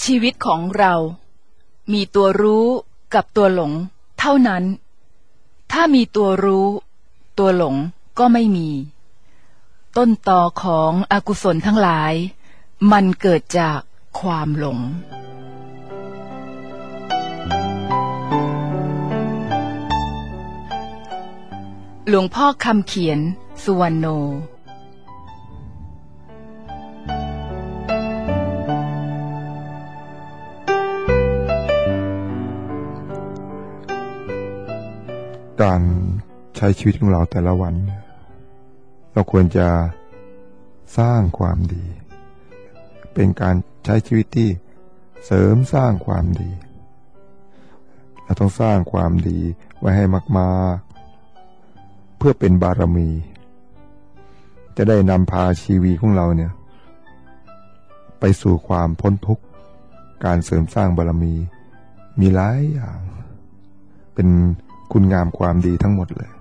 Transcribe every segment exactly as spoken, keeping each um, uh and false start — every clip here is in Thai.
ชีวิตของเรามีตัวรู้กับตัวหลงเท่านั้นถ้ามีตัวรู้ตัวหลงก็ไม่มีต้นตอของอกุศลทั้งหลายมันเกิดจากความหลงหลวงพ่อคำเขียนสุวรรณโนการใช้ชีวิตของเราแต่ละวันเราควรจะสร้างความดีเป็นการใช้ชีวิตที่เสริมสร้างความดีเราต้องสร้างความดีไว้ให้มากๆเพื่อเป็นบารมีจะได้นำพาชีวิตของเราเนี่ยไปสู่ความพ้นทุกข์การเสริมสร้างบารมีมีหลายอย่างเป็นคุณงามความดีทั้งหมดเลย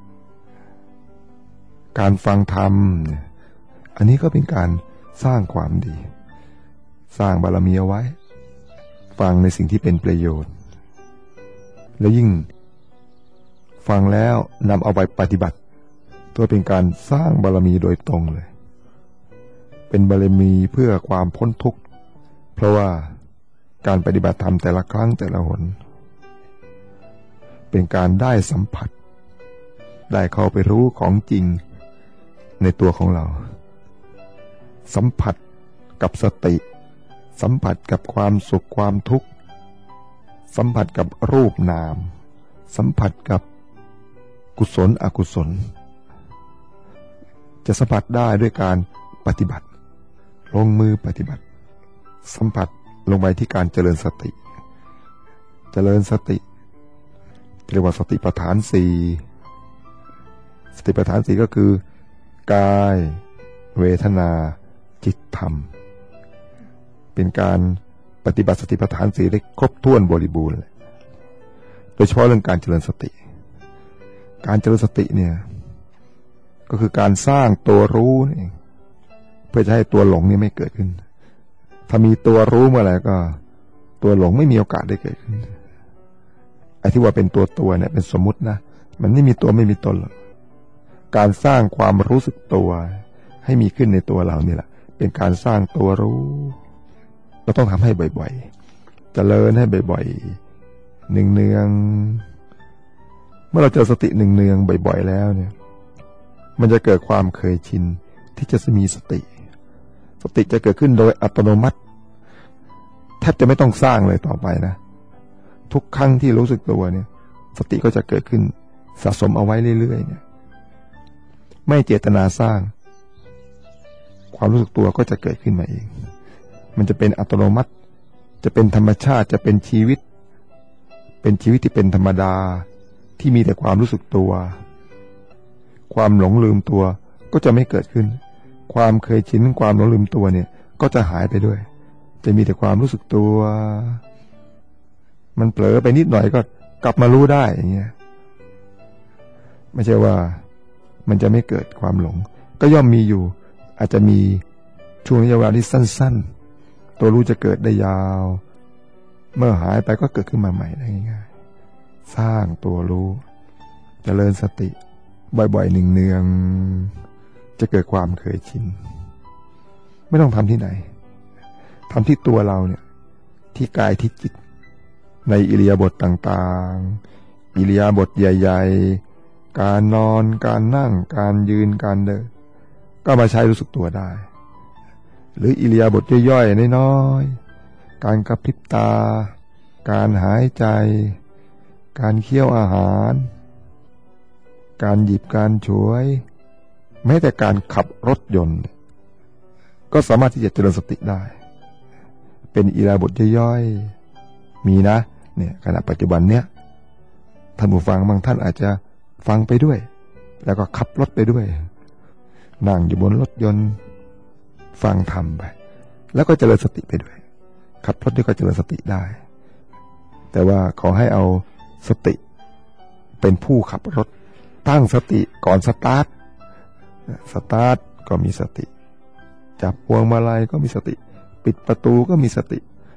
การฟังธรรมเนี่ยอันนี้ก็เป็นการสร้างความดีสร้างบารมีเอาไว้ฟังในสิ่งที่เป็นประโยชน์แล้วยิ่งฟังแล้วนำเอาไปปฏิบัติตัวเป็นการสร้างบารมีโดยตรงเลยเป็นบารมีเพื่อความพ้นทุกข์เพราะว่าการปฏิบัติธรรมแต่ละครั้งแต่ละหนเป็นการได้สัมผัสได้เข้าไปรู้ของจริงในตัวของเราสัมผัสกับสติสัมผัสกับความสุขความทุกข์สัมผัสกับรูปนามสัมผัสกับกุศลอกุศลจะสัมผัสได้ด้วยการปฏิบัติลงมือปฏิบัติสัมผัสลงไปที่การเจริญสติเจริญสติเรียกว่าสติปัฏฐานสี่สติปัฏฐานสี่ก็คือกายเวทนาจิตธรรมเป็นการปฏิบัติสติปัฏฐานสี่ได้ครบถ้วนบริบูรณ์เลยโดยเฉพาะเรื่องการเจริญสติการเจริญสติเนี่ยก็คือการสร้างตัวรู้นี่เองเพื่อจะให้ตัวหลงนี่ไม่เกิดขึ้นถ้ามีตัวรู้เมื่อไหร่ก็ตัวหลงไม่มีโอกาสได้เกิดขึ้นไอ้ที่ว่าเป็นตัวตัวเนี่ยเป็นสมมุตินะมันไม่มีตัวไม่มีตนหรอกการสร้างความรู้สึกตัวให้มีขึ้นในตัวเรานี่แหละเป็นการสร้างตัวรู้เราต้องทำให้บ่อยๆเจริญให้บ่อยๆเนืองๆเมื่อเราเจอสติเนืองๆบ่อยๆแล้วเนี่ยมันจะเกิดความเคยชินที่จะมีสติสติจะเกิดขึ้นโดยอัตโนมัติแทบจะไม่ต้องสร้างเลยต่อไปนะทุกครั้งที่รู้สึกตัวเนี่ยสติก็จะเกิดขึ้นสะสมเอาไว้เรื่อยๆเนี่ยไม่เจตนาสร้างความรู้สึกตัวก็จะเกิดขึ้นมาเองมันจะเป็นอัตโนมัติจะเป็นธรรมชาติจะเป็นชีวิตเป็นชีวิตที่เป็นธรรมดาที่มีแต่ความรู้สึกตัวความหลงลืมตัวก็จะไม่เกิดขึ้นความเคยชินความหลงลืมตัวเนี่ยก็จะหายไปด้วยจะมีแต่ความรู้สึกตัวมันเผลอไปนิดหน่อยก็กลับมารู้ได้อย่างเงี้ยไม่ใช่ว่ามันจะไม่เกิดความหลงก็ย่อมมีอยู่อาจจะมีช่วงระยะเวลาที่สั้นๆตัวรู้จะเกิดได้ยาวเมื่อหายไปก็เกิดขึ้นมาใหม่ได้ง่ายๆสร้างตัวรู้เจริญสติบ่อยๆเนืองๆจะเกิดความเคยชินไม่ต้องทำที่ไหนทำที่ตัวเราเนี่ยที่กายที่จิตในอิริยาบถต่างๆอิริยาบถใหญ่ๆการนอนการนั่งการยืนการเดินก็มาใช้รู้สึกตัวได้หรืออิริยาบถย่อยๆน้อยๆการกระพริบตาการหายใจการเคี้ยวอาหารการหยิบการฉวยแม้แต่การขับรถยนต์ก็สามารถที่จะเจริญสติได้เป็นอิริยาบถย่อยๆมีนะเนี่ยขณะปัจจุบันเนี้ยท่านผู้ฟังบางท่านอาจจะฟังไปด้วยแล้วก็ขับรถไปด้วยนั่งอยู่บนรถยนต์ฟังธรรมไปแล้วก็เจริญสติไปด้วยขับรถด้วยก็เจริญสติได้แต่ว่าขอให้เอาสติเป็นผู้ขับรถตั้งสติก่อนสตาร์ทสตาร์ทก็มีสติจับพวงมาลัยก็มีสติปิดประตูก็มีสติ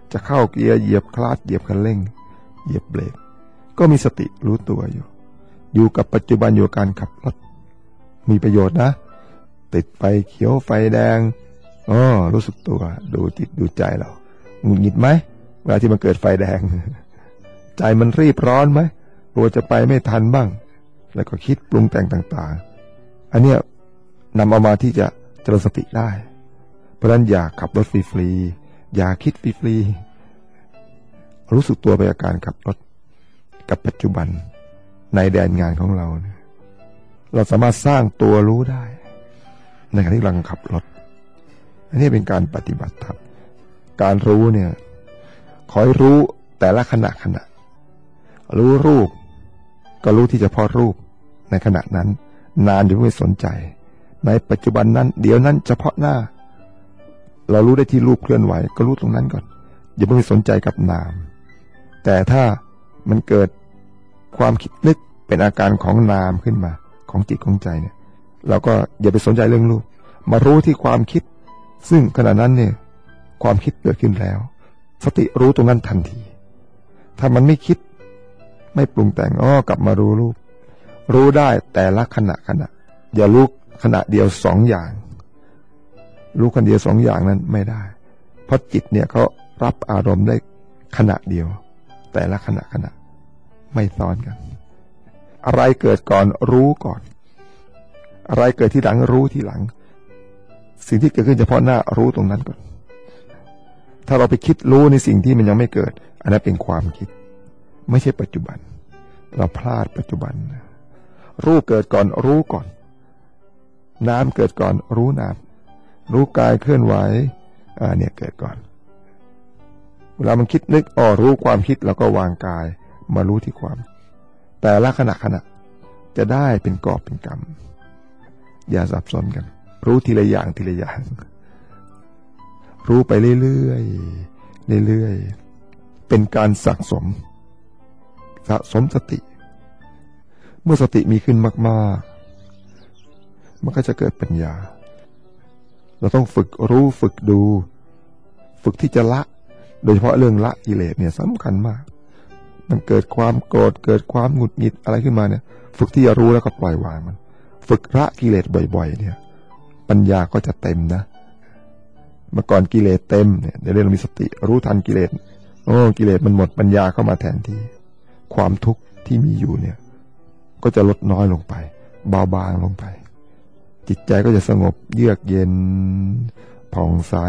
จะเข้าเกียร์เหยียบคลัตช์เหยียบคันเร่งเหยียบเบรกก็มีสติรู้ตัวอยู่อยู่กับปัจจุบันอยู่กับการขับรถมีประโยชน์นะติดไฟเขียวไฟแดงอ๋อรู้สึกตัวดูจิตดูใจเราหงุดหงิดไหมเวลาที่มันเกิดไฟแดงใจมันรีบร้อนไหมกลัวจะไปไม่ทันบ้างแล้วก็คิดปรุงแต่งต่างๆอันเนี้ยนำเอามาที่จะเจริญสติได้เพราะฉะนั้นอย่าขับรถฟรีๆอย่าคิดฟรีๆรู้สึกตัวไปกับการขับรถกับปัจจุบันในแดนงานของเราเนี่ยเราสามารถสร้างตัวรู้ได้ในขณะที่กำลังขับรถอันนี้เป็นการปฏิบัติธรรมการรู้เนี่ยขอให้รู้แต่ละขณะขณะรู้รูปก็รู้ที่เฉพาะรูปในขณะนั้นนานอย่าไม่สนใจในปัจจุบันนั้นเดี๋ยวนั้นเฉพาะหน้าเรารู้ได้ที่รูปเคลื่อนไหวก็รู้ตรงนั้นก่อนอย่าไปสนใจกับนามแต่ถ้ามันเกิดความคิดนึกเป็นอาการของนามขึ้นมาของจิตของใจเนี่ยเราก็อย่าไปสนใจเรื่องรูปมารู้ที่ความคิดซึ่งขณะนั้นเนี่ยความคิดเกิดขึ้นแล้วสติรู้ตรงนั้นทันทีถ้ามันไม่คิดไม่ปรุงแต่งอ้อกลับมารู้รูปรู้ได้แต่ละขณะขณะอย่ารู้ขณะเดียวสองอย่างรู้ขณะเดียวสองอย่างนั้นไม่ได้เพราะจิตเนี่ยเขารับอารมณ์ได้ขณะเดียวแต่ละขณะขณะไม่ซ้อนกันอะไรเกิดก่อนรู้ก่อนอะไรเกิดที่หลังรู้ที่หลังสิ่งที่เกิดขึ้นเฉพาะหน้ารู้ตรงนั้นก่อนถ้าเราไปคิดรู้ในสิ่งที่มันยังไม่เกิดอันนั้นเป็นความคิดไม่ใช่ปัจจุบันเราพลาดปัจจุบันรู้เกิดก่อนรู้ก่อนน้ำเกิดก่อนรู้น้ำรู้กายเคลื่อนไหวอ่าเนี่ยเกิดก่อนเวลามันคิดนึกอ๋อรู้ความคิดแล้วก็วางกายมารู้ที่ความแต่ละขณะขณะจะได้เป็นกอบเป็นกำอย่าสับสนกันรู้ทีละอย่างทีละอย่างรู้ไปเรื่อยๆเรื่อยๆเป็นการสะสมสะสมสติเมื่อสติมีขึ้นมากๆมันก็จะเกิดปัญญาเราต้องฝึกรู้ฝึกดูฝึกที่จะละโดยเฉพาะเรื่องละกิเลสเนี่ยสำคัญมากมันเกิดความโกรธเกิดความหงุดหงิดอะไรขึ้นมาเนี่ยฝึกที่จะรู้แล้วก็ปล่อยวางมันฝึกละกิเลสบ่อยๆเนี่ยปัญญาก็จะเต็มนะเมื่อก่อนกิเลสเต็มเนี่ยเดี๋ยวเรามีสติรู้ทันกิเลสโอ้กิเลสมันหมดปัญญาเข้ามาแทนที่ความทุกข์ที่มีอยู่เนี่ยก็จะลดน้อยลงไปเบาบางลงไปจิตใจก็จะสงบเยือกเย็นผ่องใส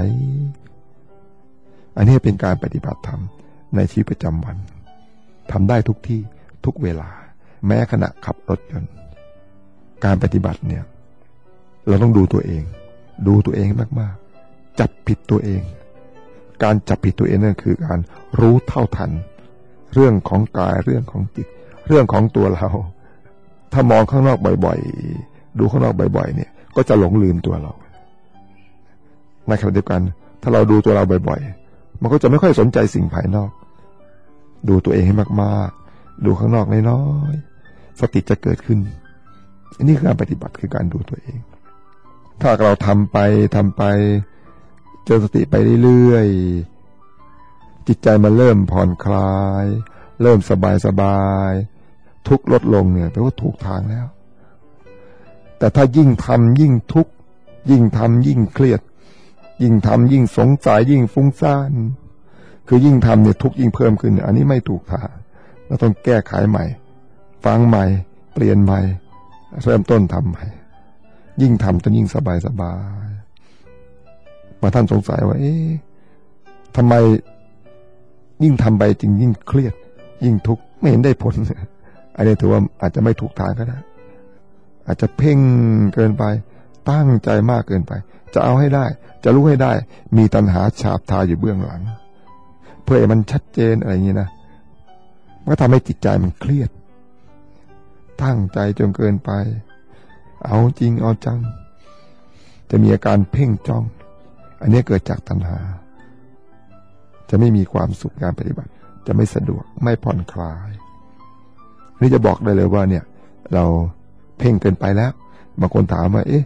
อันนี้เป็นการปฏิบัติธรรมในชีวิตประจำวันทำได้ทุกที่ทุกเวลาแม้ขณะขับรถยนต์การปฏิบัติเนี่ยเราต้องดูตัวเองดูตัวเองมากๆจับผิดตัวเองการจับผิดตัวเองนั่นคือการรู้เท่าทันเรื่องของกายเรื่องของจิตเรื่องของตัวเราถ้ามองข้างนอกบ่อยๆดูข้างนอกบ่อยๆเนี่ยก็จะหลงลืมตัวเราในขณะเดียวกันถ้าเราดูตัวเราบ่อยๆมันก็จะไม่ค่อยสนใจสิ่งภายนอกดูตัวเองให้มากๆดูข้างนอกน้อยๆสติจะเกิดขึ้นนี่คือการปฏิบัติคือการดูตัวเองถ้าเราทำไปทำไปเจริญสติไปเรื่อยๆจิตใจมันเริ่มผ่อนคลายเริ่มสบายสบายทุกข์ลดลงเนี่ยแปลว่าถูกทางแล้วแต่ถ้ายิ่งทำยิ่งทุกข์ยิ่งทำยิ่งเครียดยิ่งทำยิ่งสงสัยยิ่งฟุ้งซ่านคือยิ่งทำเนี่ยทุกข์ยิ่งเพิ่มขึ้นอันนี้ไม่ถูกทางเราต้องแก้ไขใหม่ฟังใหม่เปลี่ยนใหม่เริ่มต้นทำใหม่ยิ่งทำจนยิ่งสบายสบายบางท่านสงสัยว่าเอ๊ะทำไมยิ่งทำไปจริงยิ่งเครียดยิ่งทุกข์ไม่เห็นได้ผลอันนี้ถือว่าอาจจะไม่ถูกทางก็ได้อาจจะเพ่งเกินไปตั้งใจมากเกินไปจะเอาให้ได้จะรู้ให้ได้มีตัณหาฉาบทาอยู่เบื้องหลังเพื่อให้มันชัดเจนอะไรอย่างนี้นะมันก็ทำให้จิตใจมันเครียดตั้งใจจนเกินไปเอาจริงเอาจังจะมีอาการเพ่งจ้องอันนี้เกิดจากตัณหาจะไม่มีความสุขการปฏิบัติจะไม่สะดวกไม่ผ่อนคลายนี่จะบอกได้เลยว่าเนี่ยเราเพ่งเกินไปแล้วบางคนถามว่าเอ๊ะ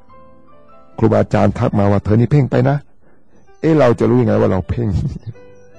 ครูบาอาจารย์ทักมาว่าเธอนี่เพ่งไปนะเอ๊ะเราจะรู้ยังไงว่าเราเพ่ง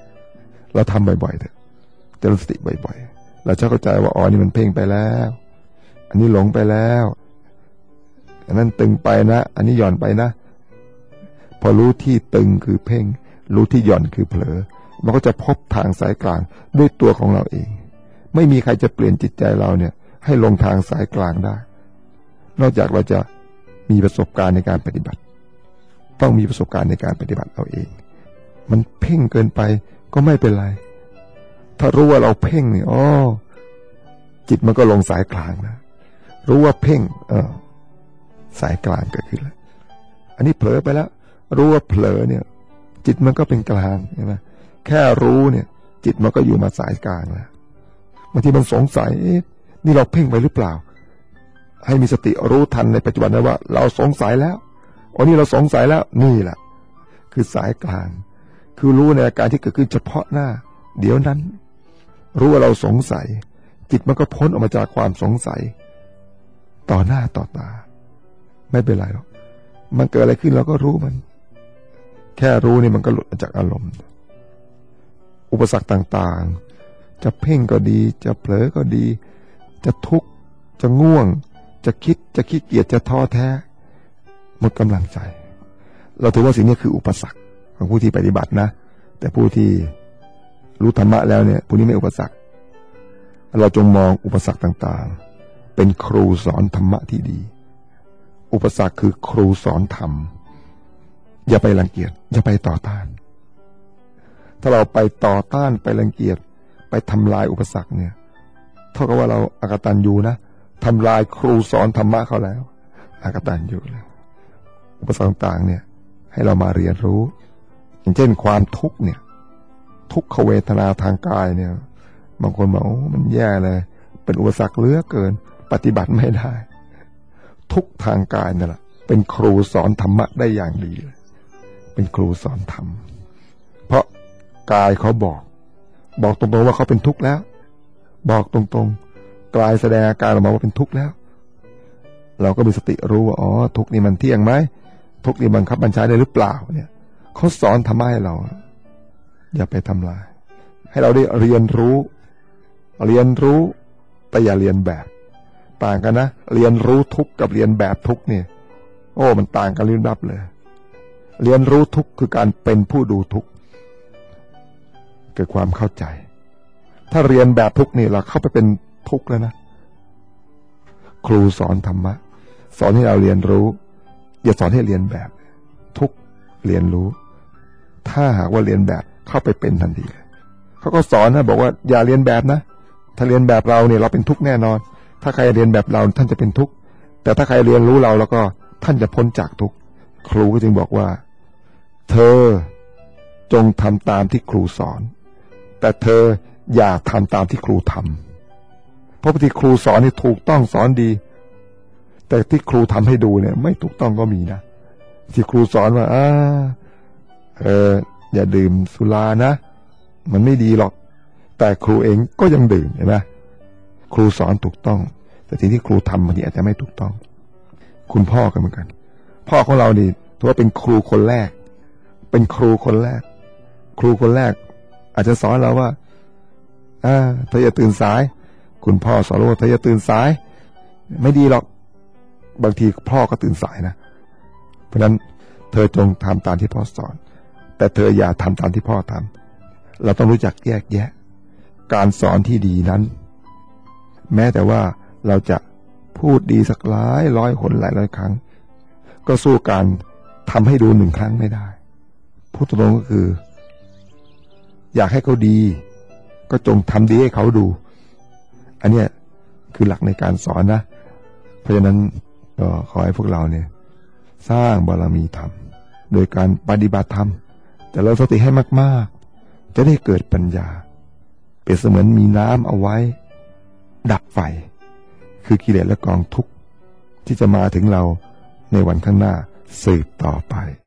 เราทำบ่อยๆเถอะเจริญสติบ่อยๆเราจะเข้าใจว่าอ๋อนี่มันเพ่งไปแล้วอันนี้หลงไปแล้วอันนั้นตึงไปนะอันนี้หย่อนไปนะพอรู้ที่ตึงคือเพ่งรู้ที่หย่อนคือเผลอมันก็จะพบทางสายกลางด้วยตัวของเราเองไม่มีใครจะเปลี่ยนจิตใจเราเนี่ยให้ลงทางสายกลางได้นอกจากเราจะมีประสบการณ์ในการปฏิบัติต้องมีประสบการณ์ในการปฏิบัติเราเองมันเพ่งเกินไปก็ไม่เป็นไรถ้ารู้ว่าเราเพ่งเนี่ยอ๋อจิตมันก็ลงสายกลางนะรู้ว่าเพ่งเออสายกลางเกิดขึ้นแล้วอันนี้เผลอไปแล้วรู้ว่าเผลอเนี่ยจิตมันก็เป็นกลางใช่ไหมแค่รู้เนี่ยจิตมันก็อยู่มาสายกลางแล้วบางทีมันสงสัยนี่เราเพ่งไปหรือเปล่าให้มีสติรู้ทันในปัจจุบันนะว่าเราสงสัยแล้วอ๋อนี่เราสงสัยแล้วนี่แหละคือสายกลางคือรู้ในอาการที่เกิดขึ้นเฉพาะหน้าเดี๋ยวนั้นรู้ว่าเราสงสัยจิตมันก็พ้นออกมาจากความสงสัยต่อหน้าต่อตาไม่เป็นไรหรอกมันเกิดอะไรขึ้นเราก็รู้มันแค่รู้นี่มันก็หลุดจากอารมณ์อุปสรรคต่างๆจะเพ่งก็ดีจะเผลอก็ดีจะทุกข์จะง่วงจะคิดจะขี้เกียจจะท้อแท้หมดกำลังใจเราถือว่าสิ่งนี้คืออุปสรรคของผู้ที่ปฏิบัตินะแต่ผู้ที่รู้ธรรมะแล้วเนี่ยผู้นี้ไม่อุปสรรคเราจงมองอุปสรรคต่างๆเป็นครูสอนธรรมะที่ดีอุปสรรคคือครูสอนธรรมอย่าไปรังเกียจอย่าไปต่อต้านถ้าเราไปต่อต้านไปรังเกียจไปทำลายอุปสรรคเนี่ยเท่ากับว่าเราอกตัญญูนะทำลายครูสอนธรรมะเขาแล้วอกตัญญูแล้วอุปสรรคต่างๆเนี่ยให้เรามาเรียนรู้อย่างเช่นความทุกข์เนี่ยทุกขเวทนาทางกายเนี่ยบางคนบอกโอ้มันแย่เลยเป็นอุปสรรคเหลือเกินปฏิบัติไม่ได้ทุกทางกายนั่นแหละเป็นครูสอนธรรมะได้อย่างดีเลยเป็นครูสอนธรรมเพราะกายเขาบอกบอกตรงๆว่าเขาเป็นทุกข์แล้วบอกตรงๆกายแสดงอาการออกมาว่าเป็นทุกข์แล้วเราก็มีสติรู้ว่าอ๋อทุกข์นี่มันเที่ยงไหมทุกข์นี่บังคับบัญชาได้หรือเปล่าเนี่ยเขาสอนธรรมะให้เราอย่าไปทำลายให้เราได้เรียนรู้เรียนรู้แต่อย่าเรียนแบบต่างกันนะเรียนรู้ทุกข์กับเรียนแบบทุกข์เนี่ยโอ้มันต่างกันลิ้นรับเลยเรียนรู้ทุกข์คือการเป็นผู้ดูทุกข์เกิดความเข้าใจถ้าเรียนแบบทุกข์นี่เราเข้าไปเป็นทุกข์แล้วนะครูสอนธรรมะสอนให้เราเรียนรู้อย่าสอนให้เรียนแบบทุกข์เรียนรู้ถ้าหากว่าเรียนแบบเข้าไปเป็นทันทีเลยเขาก็สอนนะบอกว่าอย่าเรียนแบบนะถ้าเรียนแบบเราเนี่ยเราเป็นทุกข์แน่นอนถ้าใครเรียนแบบเราท่านจะเป็นทุกข์แต่ถ้าใครเรียนรู้เราแล้วก็ท่านจะพ้นจากทุกข์ครูก็จึงบอกว่าเธอจงทำตามที่ครูสอนแต่เธออย่าทำตามที่ครูทำเพราะที่ครูสอนนี่ถูกต้องสอนดีแต่ที่ครูทำให้ดูเนี่ยไม่ถูกต้องก็มีนะที่ครูสอนว่าอ่าเอออย่าดื่มสุรานะมันไม่ดีหรอกแต่ครูเองก็ยังดื่มเห็นไหมครูสอนถูกต้องแต่สิ่งที่ครูทำบางทีอาจจะไม่ถูกต้องคุณพ่อก็เหมือนกันพ่อของเรานี่ถือว่าเป็นครูคนแรกเป็นครูคนแรกครูคนแรกอาจจะสอนเราว่าอ่าเธออย่าตื่นสายคุณพ่อสอนว่าเธออย่าตื่นสายไม่ดีหรอกบางทีพ่อก็ตื่นสายนะเพราะฉะนั้นเธอจงทำตามที่พ่อสอนแต่เธออย่าทำตามที่พ่อทำเราต้องรู้จักแยกแยะการสอนที่ดีนั้นแม้แต่ว่าเราจะพูดดีสักหลายร้อยคนหลายร้อยครั้งก็สู้การทำให้ดูหนึ่งครั้งไม่ได้พูดตรงๆก็คืออยากให้เขาดีก็จงทำดีให้เขาดูอันนี้คือหลักในการสอนนะเพราะฉะนั้นก็ขอให้พวกเราเนี่ยสร้างบารมีธรรมโดยการปฏิบัติธรรมแต่เราสติให้มากๆจะได้เกิดปัญญาเปรียบเสมือนมีน้ำเอาไว้ดับไฟคือกิเลสและกองทุกข์ที่จะมาถึงเราในวันข้างหน้าสืบต่อไป